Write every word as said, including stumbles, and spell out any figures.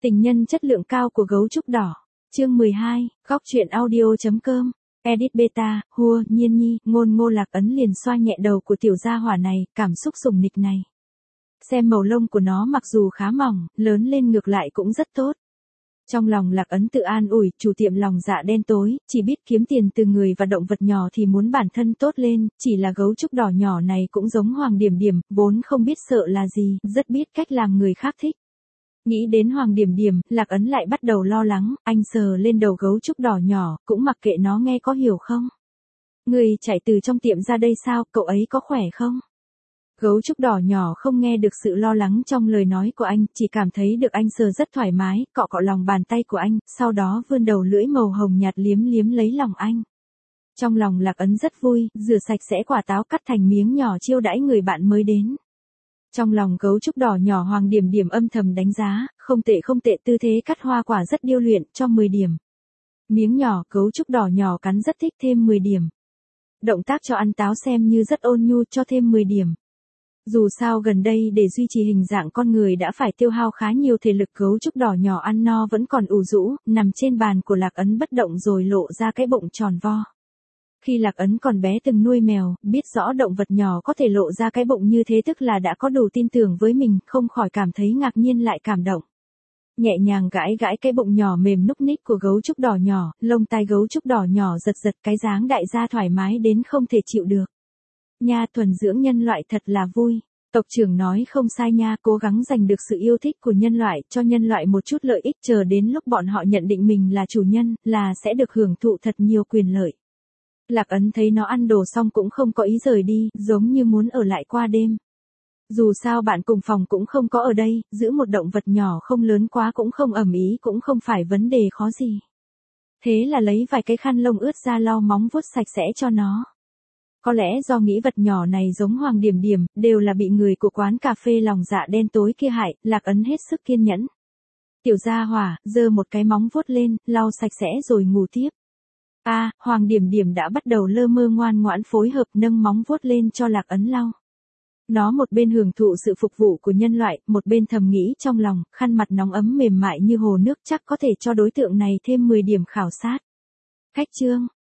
Tình nhân chất lượng cao của gấu trúc đỏ. Chương mười hai, góc truyện audio.com. Edit beta, hua, nhiên nhi, ngôn ngô Lạc Ấn liền xoa nhẹ đầu của tiểu gia hỏa này, cảm xúc sủng nịch này. Xem màu lông của nó mặc dù khá mỏng, lớn lên ngược lại cũng rất tốt. Trong lòng Lạc Ấn tự an ủi, chủ tiệm lòng dạ đen tối, chỉ biết kiếm tiền từ người và động vật nhỏ thì muốn bản thân tốt lên, chỉ là gấu trúc đỏ nhỏ này cũng giống Hoàng Điểm Điểm, vốn không biết sợ là gì, rất biết cách làm người khác thích. Nghĩ đến Hoàng Điểm Điểm, Lạc Ấn lại bắt đầu lo lắng, anh sờ lên đầu gấu trúc đỏ nhỏ, cũng mặc kệ nó nghe có hiểu không. Người chạy từ trong tiệm ra đây sao, cậu ấy có khỏe không? Gấu trúc đỏ nhỏ không nghe được sự lo lắng trong lời nói của anh, chỉ cảm thấy được anh sờ rất thoải mái, cọ cọ lòng bàn tay của anh, sau đó vươn đầu lưỡi màu hồng nhạt liếm liếm lấy lòng anh. Trong lòng Lạc Ấn rất vui, rửa sạch sẽ quả táo cắt thành miếng nhỏ chiêu đãi người bạn mới đến. Trong lòng gấu trúc đỏ nhỏ Hoàng Điểm Điểm âm thầm đánh giá, không tệ không tệ, tư thế cắt hoa quả rất điêu luyện, cho mười điểm. Miếng nhỏ, gấu trúc đỏ nhỏ cắn rất thích, thêm mười điểm. Động tác cho ăn táo xem như rất ôn nhu, cho thêm mười điểm. Dù sao gần đây để duy trì hình dạng con người đã phải tiêu hao khá nhiều thể lực, gấu trúc đỏ nhỏ ăn no vẫn còn ủ rũ, nằm trên bàn của Lạc Ấn bất động rồi lộ ra cái bụng tròn vo. Khi Lạc Ấn còn bé từng nuôi mèo, biết rõ động vật nhỏ có thể lộ ra cái bụng như thế tức là đã có đủ tin tưởng với mình, không khỏi cảm thấy ngạc nhiên lại cảm động. Nhẹ nhàng gãi gãi cái bụng nhỏ mềm núc ních của gấu trúc đỏ nhỏ, lông tai gấu trúc đỏ nhỏ giật giật, cái dáng đại gia thoải mái đến không thể chịu được. Nha, thuần dưỡng nhân loại thật là vui. Tộc trưởng nói không sai nha, cố gắng giành được sự yêu thích của nhân loại, cho nhân loại một chút lợi ích, chờ đến lúc bọn họ nhận định mình là chủ nhân, là sẽ được hưởng thụ thật nhiều quyền lợi. Lạc Ấn thấy nó ăn đồ xong cũng không có ý rời đi, giống như muốn ở lại qua đêm. Dù sao bạn cùng phòng cũng không có ở đây, giữ một động vật nhỏ không lớn quá cũng không ầm ĩ cũng không phải vấn đề khó gì. Thế là lấy vài cái khăn lông ướt ra lau móng vuốt sạch sẽ cho nó. Có lẽ do nghĩ vật nhỏ này giống Hoàng Điểm Điểm, đều là bị người của quán cà phê lòng dạ đen tối kia hại, Lạc Ấn hết sức kiên nhẫn. Tiểu gia hỏa, giơ một cái móng vuốt lên, lau sạch sẽ rồi ngủ tiếp. A, à, Hoàng Điểm Điểm đã bắt đầu lơ mơ ngoan ngoãn phối hợp nâng móng vuốt lên cho Lạc Ấn lau. Nó một bên hưởng thụ sự phục vụ của nhân loại, một bên thầm nghĩ trong lòng, khăn mặt nóng ấm mềm mại như hồ nước chắc có thể cho đối tượng này thêm mười điểm khảo sát. Khách chương.